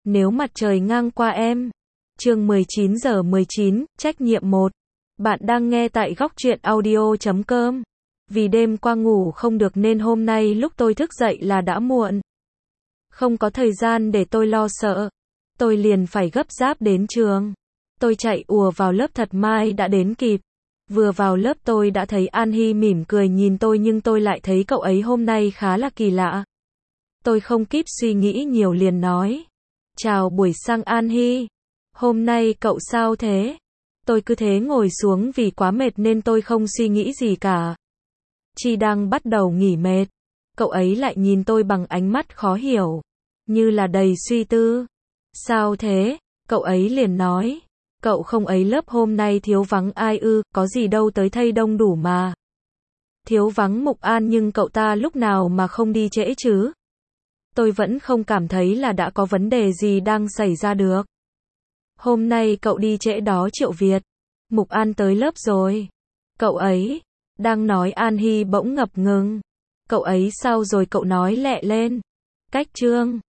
Nếu mặt trời ngang qua em. Chương 19:19, trách nhiệm 1. Bạn đang nghe tại góc truyện audio.com. Vì đêm qua ngủ không được nên hôm nay lúc tôi thức dậy là đã muộn. Không có thời gian để tôi lo sợ. Tôi liền phải gấp gáp đến trường. Tôi chạy ùa vào lớp thật may đã đến kịp. Vừa vào lớp tôi đã thấy An Hy mỉm cười nhìn tôi nhưng tôi lại thấy cậu ấy hôm nay khá là kỳ lạ. Tôi không kịp suy nghĩ nhiều liền nói. Chào buổi sáng An Hy. Hôm nay cậu sao thế? Tôi cứ thế ngồi xuống vì quá mệt nên tôi không suy nghĩ gì cả. Chi đang bắt đầu nghỉ mệt. Cậu ấy lại nhìn tôi bằng ánh mắt khó hiểu. Như là đầy suy tư. Sao thế? Cậu ấy liền nói. Cậu không ấy lớp hôm nay thiếu vắng ai ư, có gì đâu tới thây đông đủ mà. Thiếu vắng Mục An nhưng cậu ta lúc nào mà không đi trễ chứ? Tôi vẫn không cảm thấy là đã có vấn đề gì đang xảy ra được. Hôm nay cậu đi trễ đó Triệu Việt. Mục An tới lớp rồi. Cậu ấy, đang nói An Hy bỗng ngập ngừng. Cậu ấy sao rồi cậu nói lẹ lên. Cách Trương,